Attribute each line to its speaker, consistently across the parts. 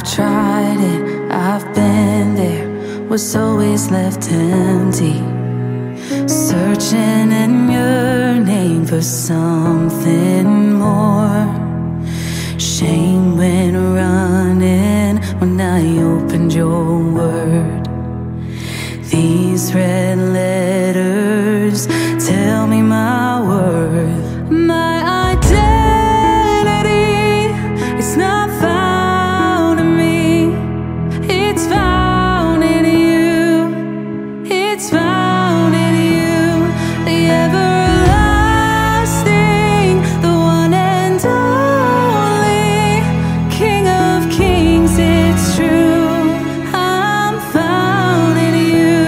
Speaker 1: tried it, I've been there, was always left empty, searching in your name for something more. Shame went running when I opened your word. These red letters tell me my worth. My identity is not found in me, it's found in you. It's found in you, the everlasting, the one and only King of Kings. It's true, I'm found in you.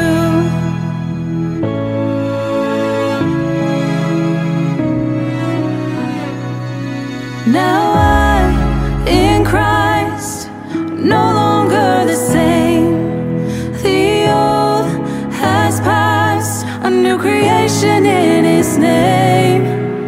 Speaker 1: Now I'm in Christ, no longer the same. The old has passed, a new creation in His name.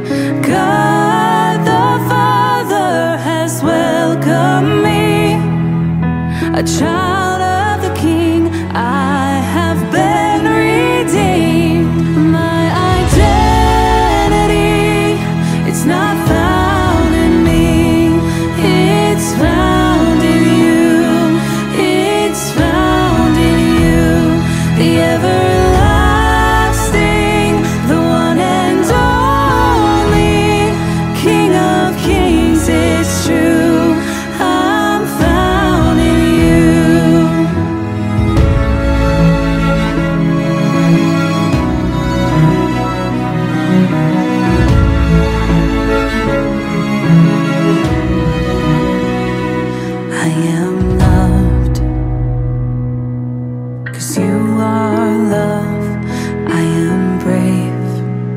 Speaker 1: God the Father has welcomed me, a child of the King. I have been redeemed. My identity, it's not found in me, it's found in you. It's found in you, the everlasting, the one and only King of Kings. It's true, I'm found in you. I am loved, 'cause you are love. I am brave,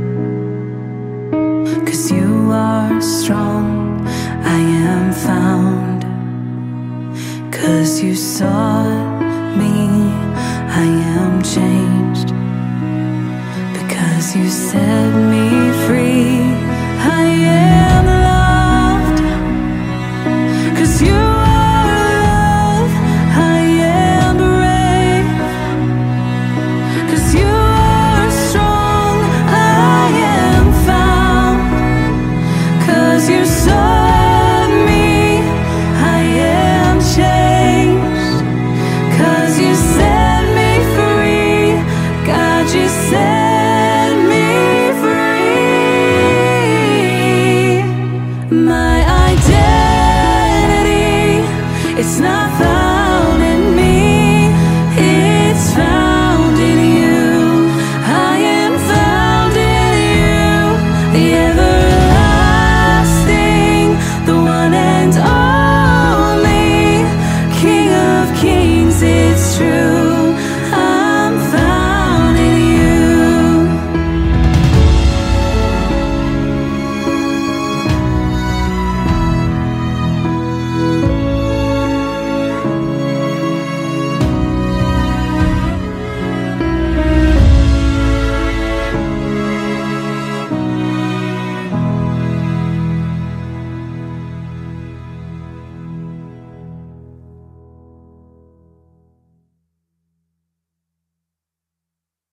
Speaker 1: 'cause you are strong. I am found, 'cause you sought me. I am changed, because you set me free. I am loved, 'cause you are love. I am brave, 'cause you are strong. I am found, 'cause you sought me. I am changed, 'cause you set me free. God, you set me free. My identity, it's not